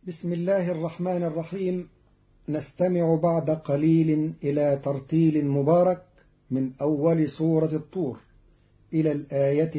بسم الله الرحمن الرحيم. نستمع بعد قليل إلى ترتيل مبارك من أول سورة الطور إلى الآية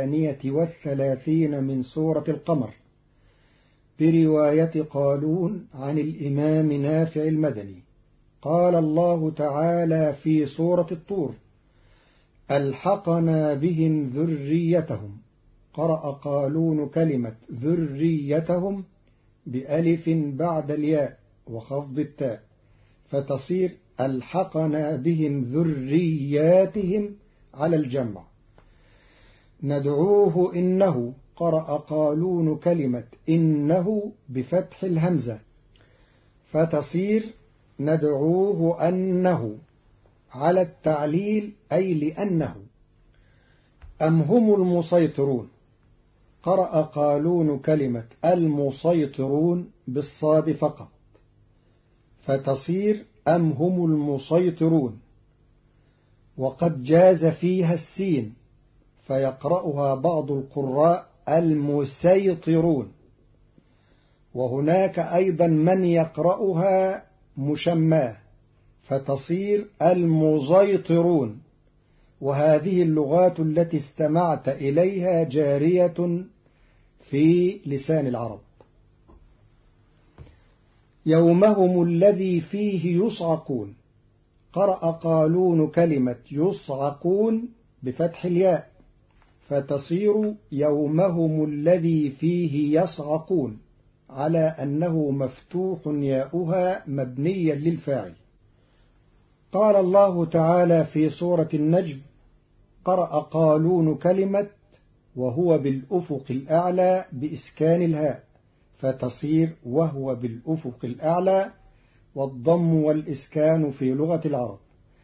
32 من سورة القمر برواية قالون عن الإمام نافع المدني. قال الله تعالى في سورة الطور: ألحقنا بهم ذريتهم. قرأ قالون كلمة ذريتهم بألف بعد الياء وخفض التاء، فتصير ألحقنا بهم ذرياتهم على الجمع. ندعوه إنه. قرأ قالون كلمة إنه بفتح الهمزة، فتصير ندعوه أنه على التعليل أي لأنه. أم هم المسيطرون. قرأ قالون كلمة المسيطرون بالصاد فقط، فتصير أم هم المسيطرون، وقد جاز فيها السين، فيقرأها بعض القراء المسيطرون، وهناك أيضا من يقرأها مشماه فتصير المزيطرون. وهذه اللغات التي استمعت إليها جارية في لسان العرب. يومهم الذي فيه يصعقون. قرأ قالون كلمة يصعقون بفتح الياء، فتصير يومهم الذي فيه يصعقون، على أنه مفتوح ياؤها مبنيا للفاعل. قال الله تعالى في سورة النجم: قرأ قالون كلمة وهو بالأفق الأعلى بإسكان الهاء، فتصير وهو بالأفق الأعلى، والضم والإسكان في لغة العرب.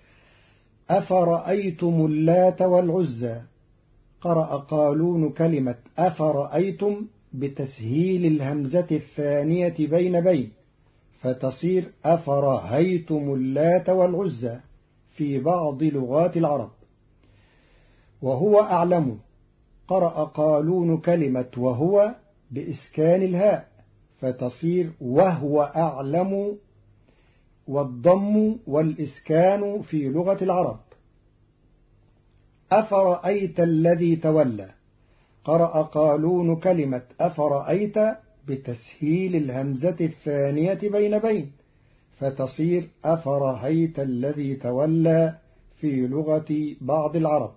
أفرأيتم اللات والعزى. قرأ قالون كلمة أفرأيتم بتسهيل الهمزة الثانية بين، فتصير أفرهيتم اللات والعزى في بعض لغات العرب. وهو أعلم. قرأ قالون كلمة وهو بإسكان الهاء، فتصير وهو أعلم، والضم والإسكان في لغة العرب. أفرأيت الذي تولى. قرأ قالون كلمة أفرأيت بتسهيل الهمزة الثانية بين، فتصير أفرهيت الذي تولى في لغة بعض العرب.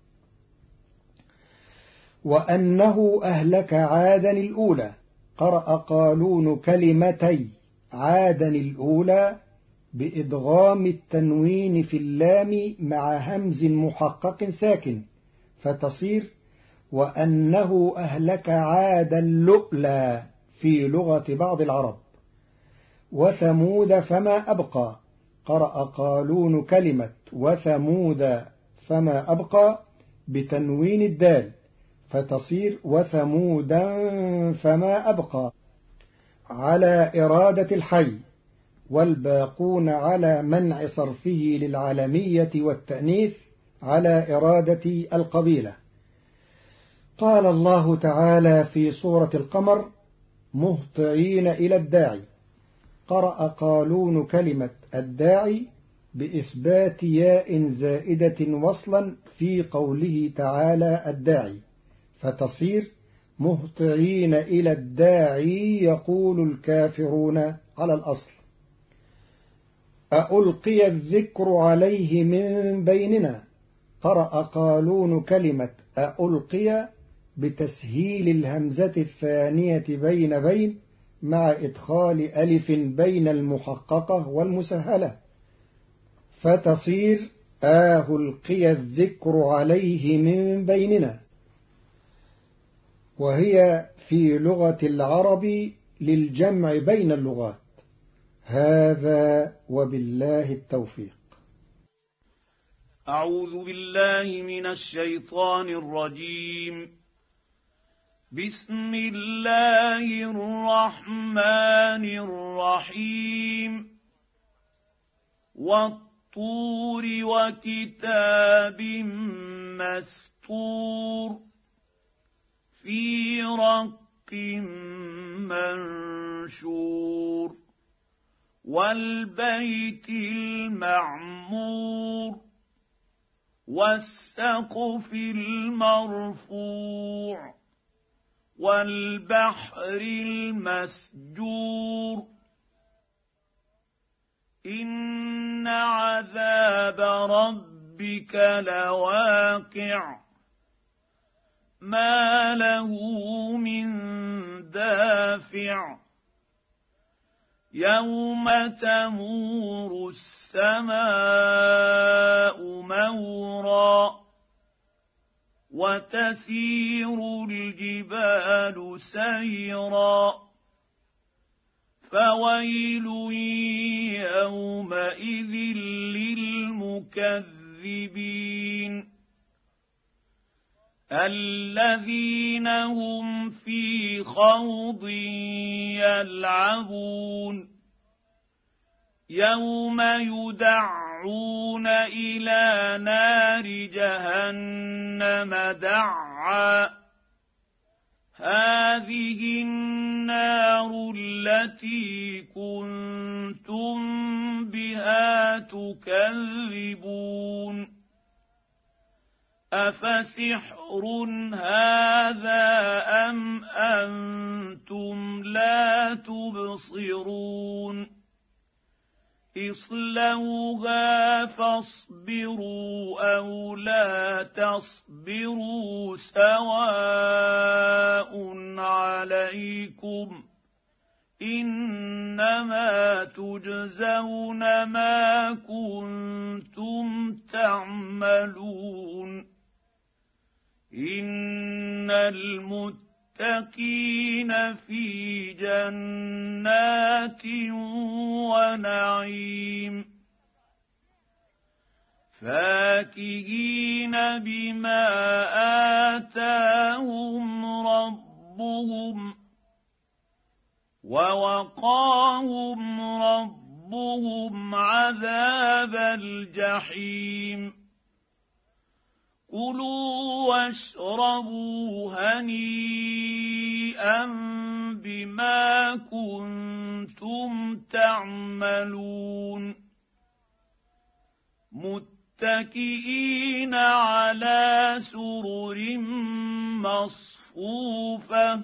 وأنه أهلك عادا الأولى. قرأ قالون كلمتي عادا الأولى بإدغام التنوين في اللام مع همز محقق ساكن، فتصير وأنه أهلك عادا اللؤلى في لغة بعض العرب. وثمود فما أبقى. قرأ قالون كلمة وثمود فما أبقى بتنوين الدال، فتصير وثمودا فما أبقى على إرادة الحي، والباقون على منع صرفه للعالمية والتأنيث على إرادة القبيلة. قال الله تعالى في سورة القمر: مهطعين إلى الداعي. قرأ قالون كلمة الداعي بإثبات ياء زائدة وصلا في قوله تعالى الداعي، فتصير مهطعين إلى الداعي يقول الكافرون على الأصل. ألقي الذكر عليه من بيننا. قرأ قالون كلمة ألقي بتسهيل الهمزة الثانية بين مع إدخال ألف بين المحققة والمسهلة، فتصير ألقي الذكر عليه من بيننا، وهي في لغة العرب للجمع بين اللغات. هذا وبالله التوفيق. أعوذ بالله من الشيطان الرجيم. بسم الله الرحمن الرحيم. والطور وكتاب مسطور في رق منشور. المنشور والبيت المعمور والسقف المرفوع والبحر المسجور إن عذاب ربك لواقع ما له من دافع يوم تمور السماء مورا وتسير الجبال سيرا فويل يومئذ للمكذبين الذين هم في خوض يلعبون يوم يدعون إلى نار جهنم دعا هذه النار التي كنتم بها تكذبون أفسحر هذا أم أنتم لا تبصرون اصلوها فاصبروا أو لا تصبروا سواء عليكم إنما تجزون ما كنتم تعملون إن المتقين في جنات ونعيم فاكهين بما آتاهم ربهم ووقاهم ربهم عذاب الجحيم كلوا واشربوا هنيئا بما كنتم تعملون متكئين على سرر مصفوفة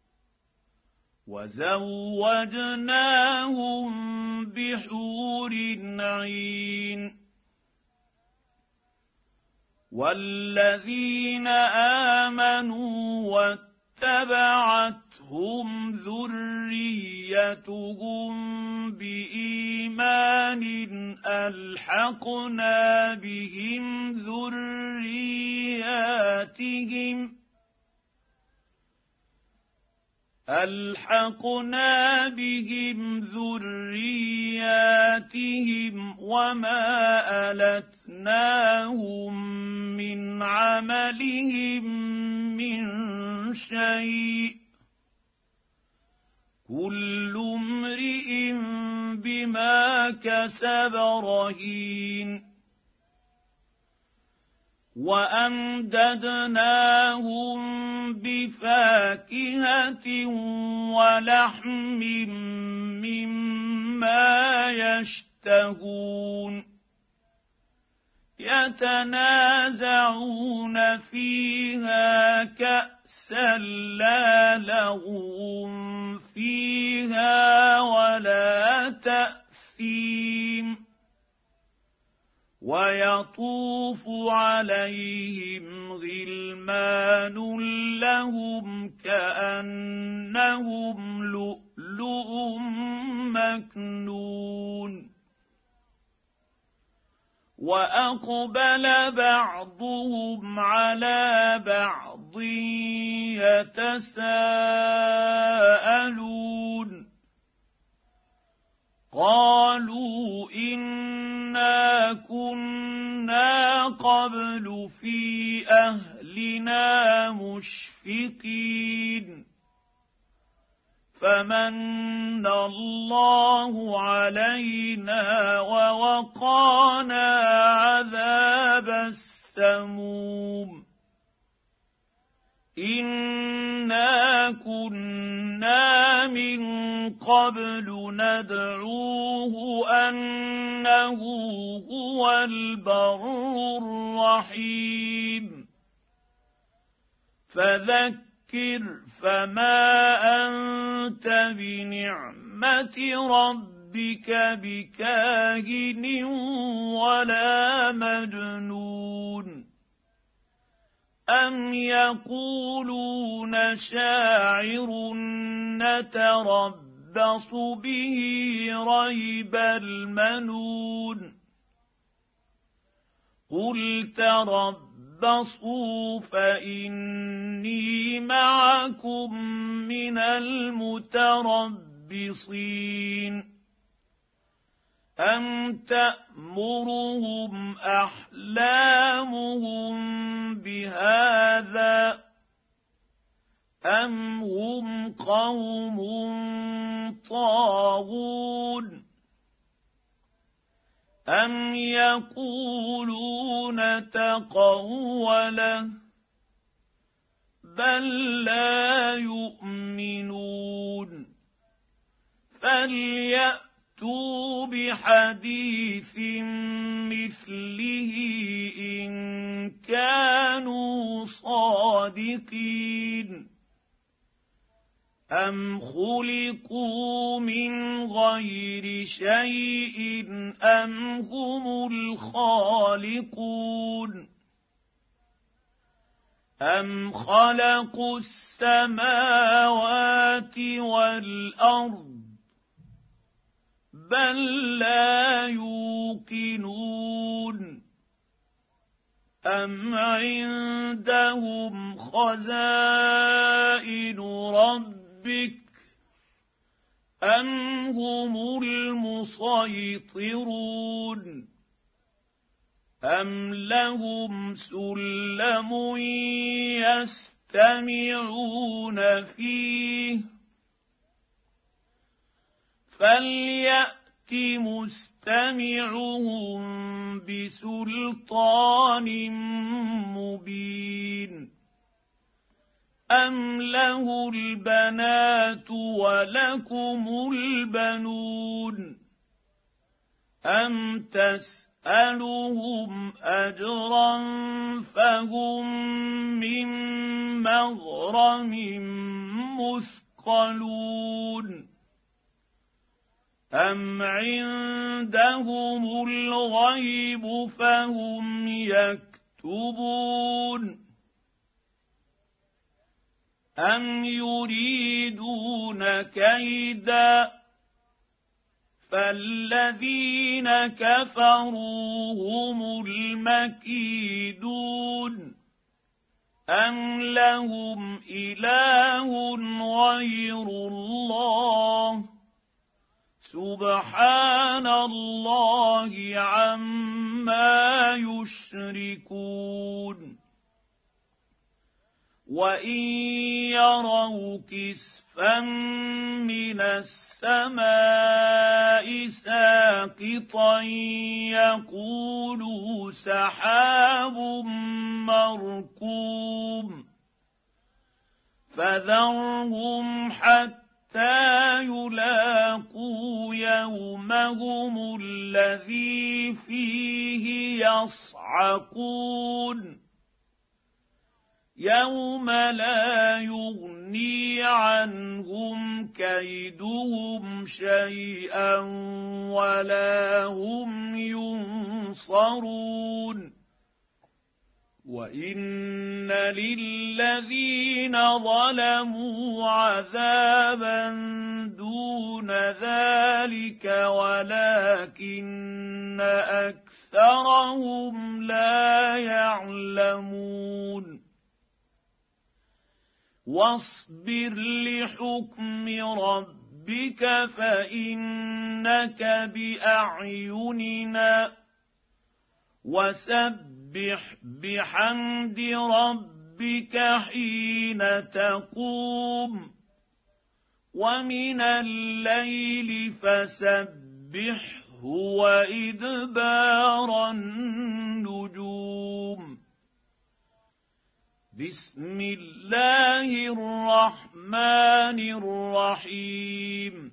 وزوجناهم بحور عين والذين آمنوا واتبعتهم ذريتهم بإيمان ألحقنا بهم ذرياتهم وما ألتناهم من عملهم من شيء كل امرئ بما كسب رهين وأمددناهم بفاكهة ولحم مما يشتهون يتنازعون فيها كأسا لا لغو فيها ولا تأثيم ويطوف عليهم غلمان لهم كأنهم لؤلؤ مكنون وأقبل بعضهم على بعض يتساءلون قالوا إنا كنا قبل في أهلنا مشفقين فمن الله علينا ووقانا عذاب السموم إنا كنا من من قبل ندعوه أنه هو البر الرحيم فذكر فما أنت بنعمة ربك بكاهن ولا مجنون أم يقولون شاعر نتربص به ريب المنون قل تربصوا فإني معكم من المتربصين أم تأمرهم أحلامهم بهذا أم هم قوم طاغون أم يقولون تقوله بل لا يؤمنون فليأتوا بحديث مثله إن كانوا صادقين أم خلقوا من غير شيء أم هم الخالقون أم خلقوا السماوات والأرض بل لا يوقنون أم عندهم خزائن ربك أم هم المسيطرون أم لهم سلم يستمعون فيه فليأت مستمعهم بسلطان مبين أم له البنات ولكم البنون أم تسألهم أجرا فهم من مغرم مثقلون أم عندهم الغيب فهم يكتبون أم يريدون كيدا فالذين كفروا هم المكيدون أم لهم إله غير الله سبحان الله عما يشركون وإن يروا كسفا من السماء ساقطا يقولوا سحاب مركوم فذرهم حتى يلاقوا يومهم الذي فيه يصعقون يوم لا يغني عنهم كيدهم شيئا ولا هم ينصرون وإن للذين ظلموا عذابا دون ذلك ولكن أكثرهم لا يعلمون واصبر لحكم ربك فإنك بأعيننا وسبح بحمد ربك حين تقوم ومن الليل فسبحه وإدبار النجوم بسم الله الرحمن الرحيم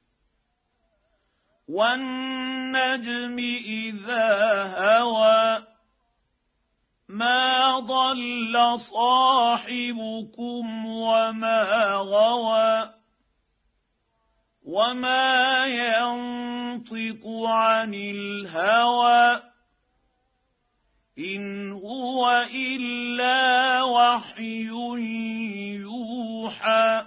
والنجم إذا هوى ما ضل صاحبكم وما غوى وما ينطق عن الهوى إن هو إلا وحي يوحى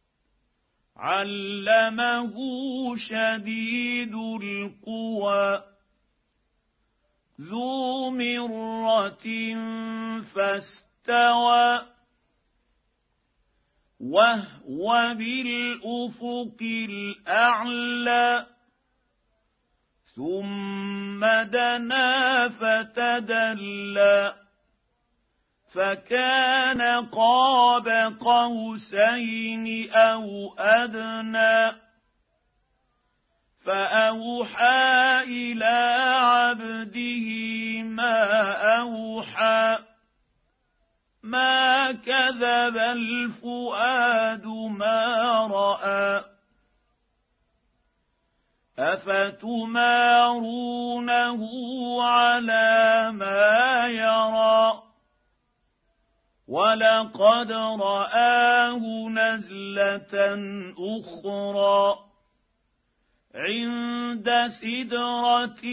علمه شديد القوى ذو مرة فاستوى وهو بالأفق الأعلى ثم دنا فتدلى فكان قاب قوسين أو أدنى فأوحى إلى عبده ما أوحى ما كذب الفؤاد ما رأى أفتمارونه على ما يرى ولقد رآه نزلة أخرى عند سدرة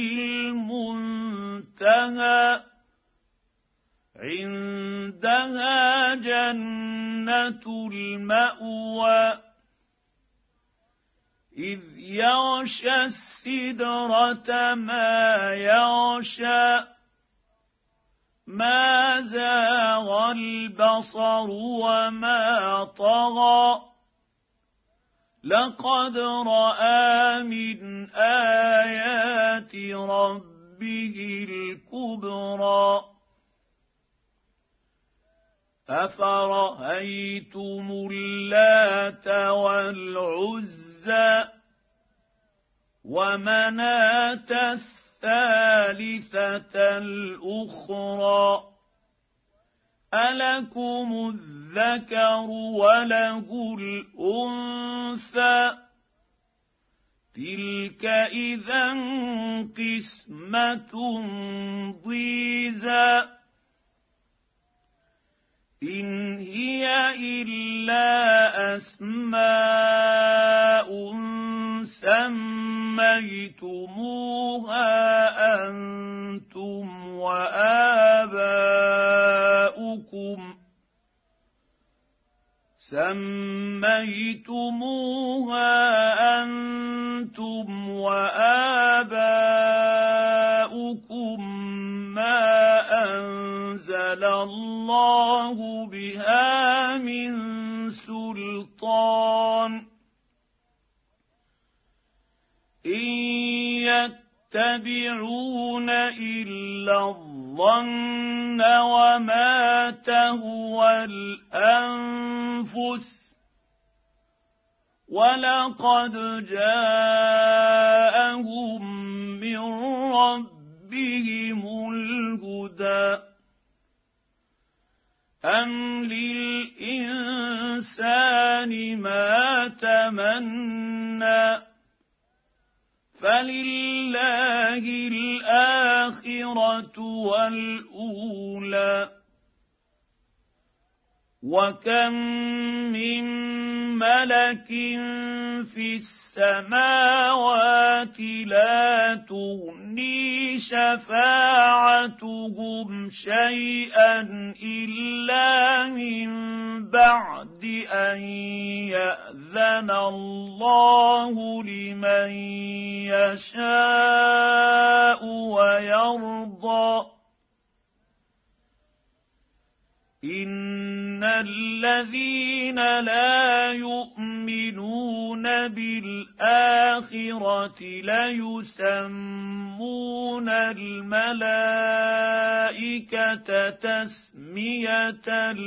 المنتهى عندها جنة المأوى إذ يغشى السدرة ما يغشى ما زاغ البصر وما طغى لقد رأى من آيات ربه الكبرى أفرأيتم اللات والعزى ومناة الثالثة الأخرى ألكم الذكر وله الأنثى تلك إذا قسمة ضيزى إن هي إلا أسماء سميتموها أنتم وآباؤكم ما أنزل الله بها من سلطان إن يتبعون إلا الظن وما تهوى الأنفس ولقد جاءهم من ربهم الهدى أم للإنسان ما تمنى فلله الآخرة والأولى وكم من ملك في السماوات لا تغني شفاعتهم شيئا إلا من بعد أن يأذن الله لمن يشاء ويرضى إن الذين لا يؤمنون بالآخرة ليسمون الملائكة تسمية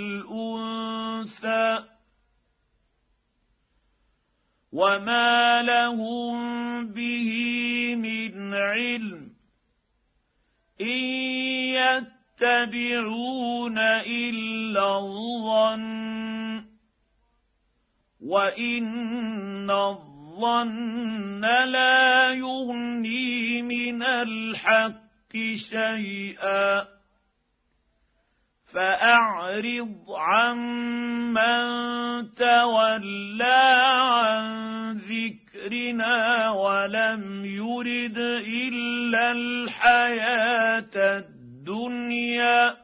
الأنثى وما لهم به من علم إن يتبعون إلا الظن وإن الظن لا يغني من الحق شيئا فأعرض عمن تولى عن ذكرنا ولم يرد إلا الحياة الدنيا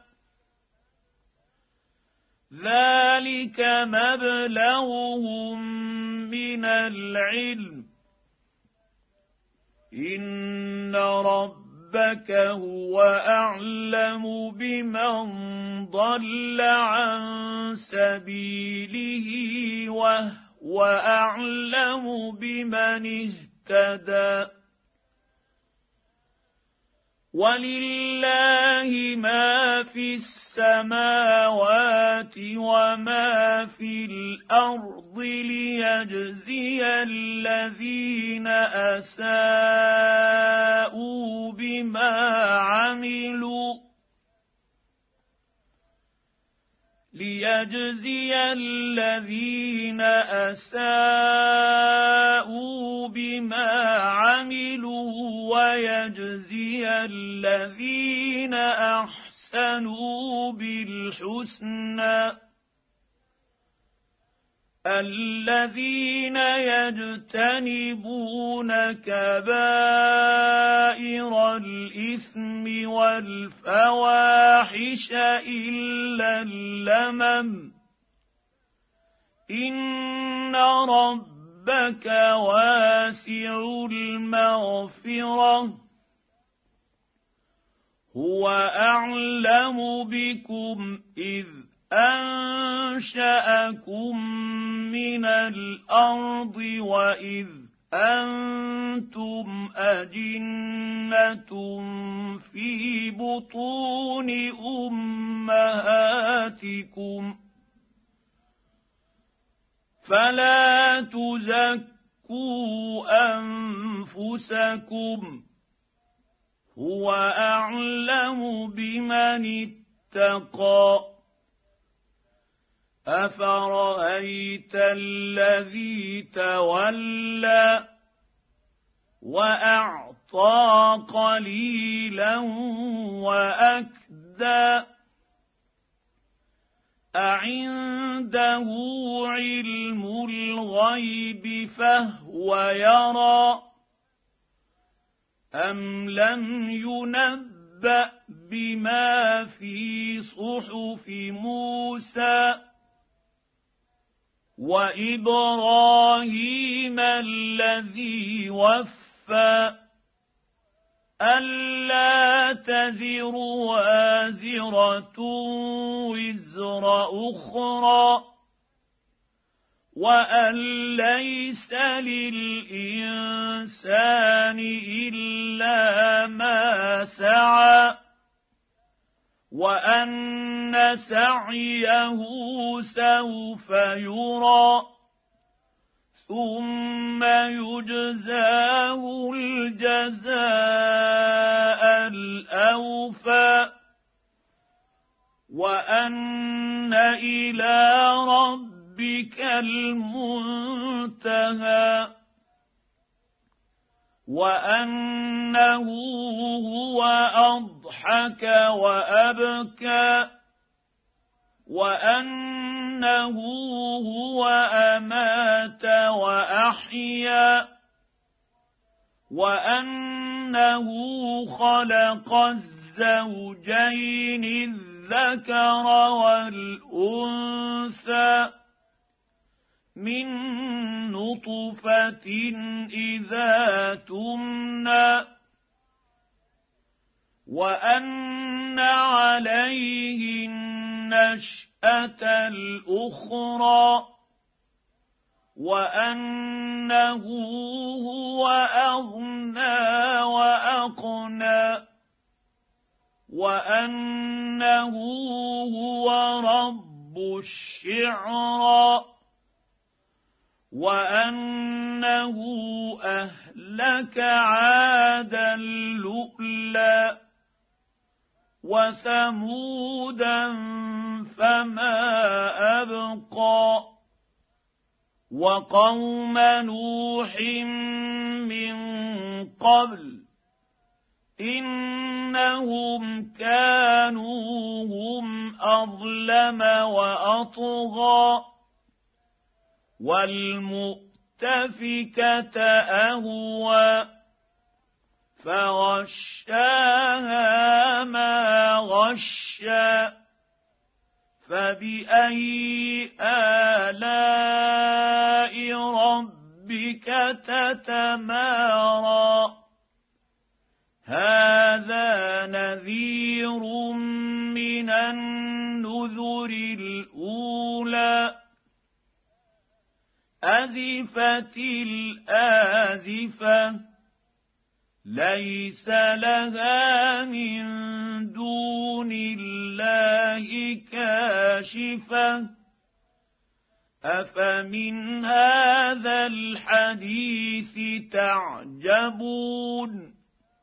ذلك مبلغهم من العلم إن ربك هو أعلم بمن ضل عن سبيله وهو أعلم بمن اهتدى ولله ما في السماوات وما في الأرض ليجزي الذين أساءوا بما عملوا ويجزي الذين أحسنوا بالحسنى الذين يجتنبون كبائر الإثم والفواحش إلا اللمم إن ربك واسع المغفرة هو أعلم بكم إذ أنشأكم من الأرض وإذ أنتم أجنة في بطون أمهاتكم فلا تزكوا أنفسكم هو أعلم بمن اتقى أفرأيت الذي تولى وأعطى قليلا وأكدى أعنده علم الغيب فهو يرى أم لم ينبأ بما في صحف موسى وإبراهيم الذي وفى ألا تزر وازرة وزر أخرى وأن ليس للإنسان إلا ما سعى وأن سعيه سوف يرى ثم يجزاه الجزاء الأوفى وأن إلى ربك المنتهى وأنه هو أضحك وأبكى وأنه هو أمات وأحيا وأنه خلق الزوجين الذكر والأنثى من نطفة إذا تمنى وأن عليه النشأة الأخرى وأنه هو أغنى وأقنى وأنه هو رب الشعرى وأنه أهلك عادا اللؤلؤ وثمودا فما أبقى وقوم نوح من قبل إنهم كانوا هم أظلم وأطغى والمؤتفكة أهوى فغشاها ما غشى فبأي آلاء ربك تتمارى هذا نذير من النذر الأولى أزفت الآزفة ليس لها من دون الله كاشفة أفمن هذا الحديث تعجبون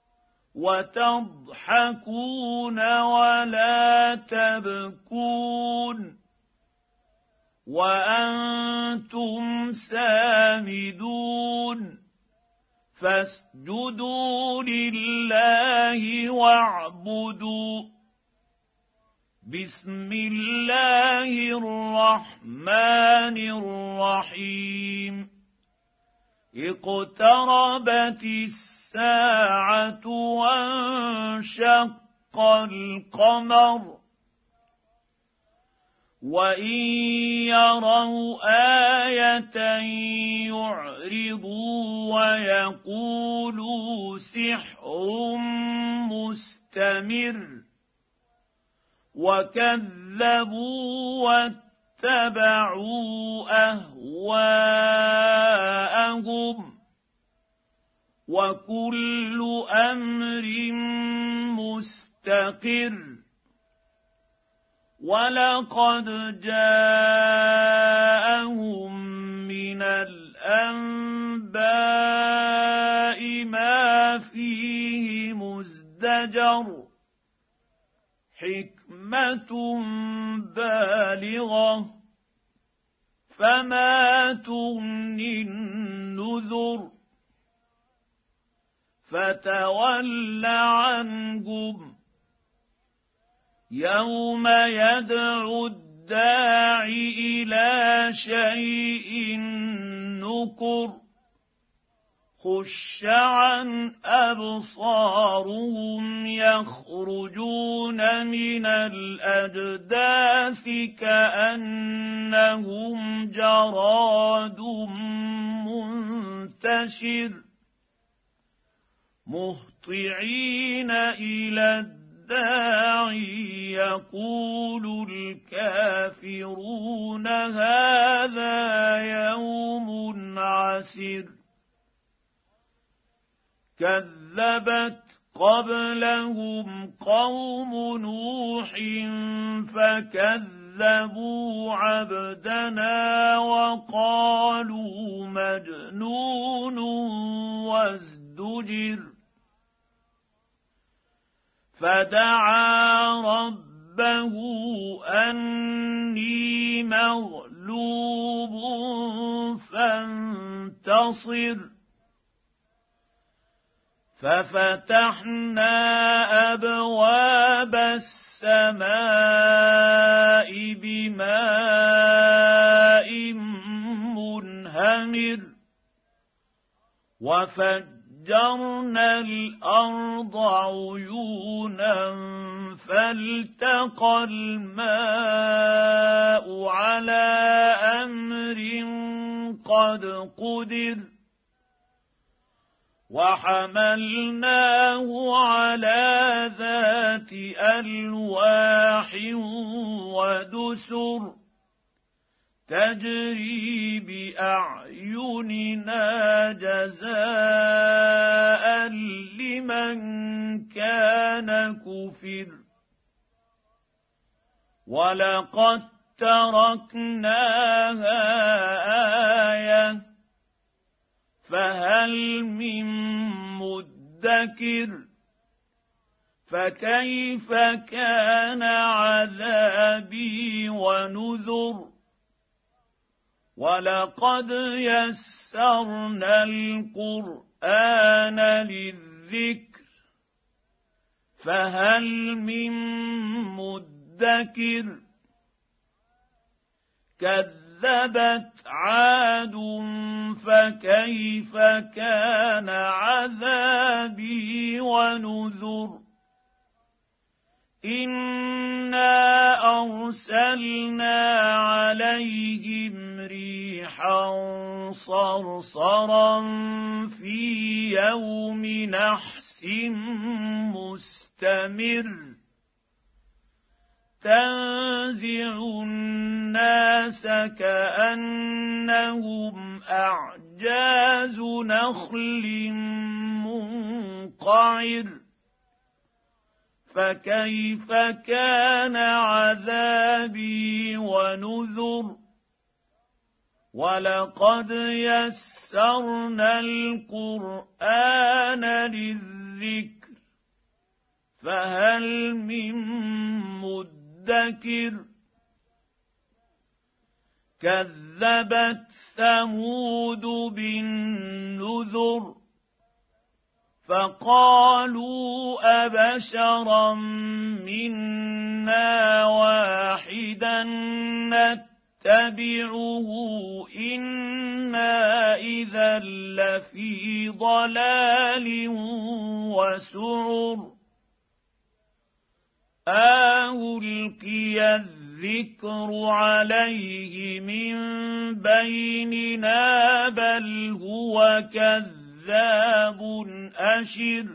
وتضحكون ولا تبكون وأنتم سامدون فاسجدوا لله واعبدوا بسم الله الرحمن الرحيم اقتربت الساعة وانشق القمر وإن يروا آية يعرضوا ويقولوا سحر مستمر وكذبوا واتبعوا أهواءهم وكل أمر مستقر ولقد جاءهم من الأنباء ما فيه مزدجر حكمة بالغة فما تغني النذر فتول عنهم يوم يدعو الداعي إلى شيء نكر خش عن أبصارهم يخرجون من الأجداث كأنهم جراد منتشر مهطعين إلى الداعي يقول الكافرون هذا يوم عسر كذبت قبلهم قوم نوح فكذبوا عبدنا وقالوا مجنون وازدجر فدعا ربه أني مغلوب فانتصر ففتحنا أبواب السماء بماء منهمر وفجرنا الأرض عيونا فالتقى الماء على أمر قد قدر وحملناه على ذات ألواح ودسر تجري بأعيننا جزاء لمن كان كفر ولقد تركناها آية فهل من مدكر فكيف كان عذابي ونذر ولقد يسرنا القرآن للذكر فهل من مدكر كذبت عاد فكيف كان عذابي ونذر إنا أرسلنا عليهم ريحا صرصرا في يوم نحس مستمر تنزع الناس كأنهم أعجاز نخل منقعر فكيف كان عذابي ونذر ولقد يسرنا القرآن للذكر فهل من مدكر كذبت ثمود بالنذر فقالوا أبشرا منا واحدا نتبعه إنا إذا لفي ضلال وسعر ألقي الذكر عليه من بيننا بل هو كذاب أشر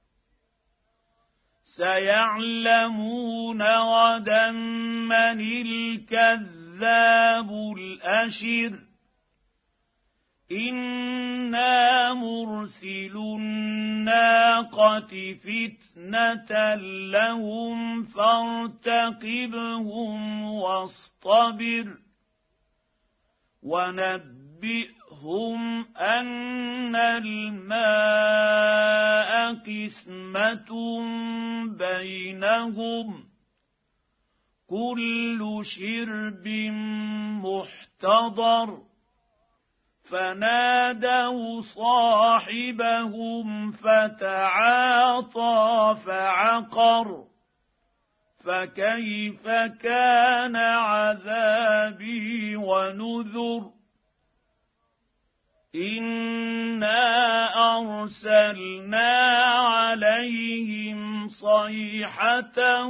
سيعلمون غدا من الكذاب الأشر إنا مرسل الناقة فتنة لهم فارتقبهم واصطبر ونبئهم أن الماء قسمة بينهم كل شرب محتضر فنادوا صاحبهم فتعاطى فعقر فكيف كان عذابي ونذر إنا أرسلنا عليهم صيحة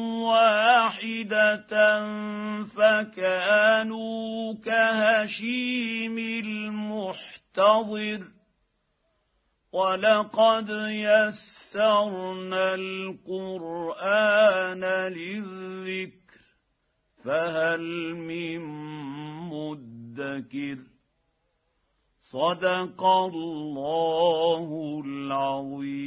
واحدة فكانوا كهشيم المحتضر ولقد يسرنا القرآن للذكر فهل من مدكر صدق الله العظيم.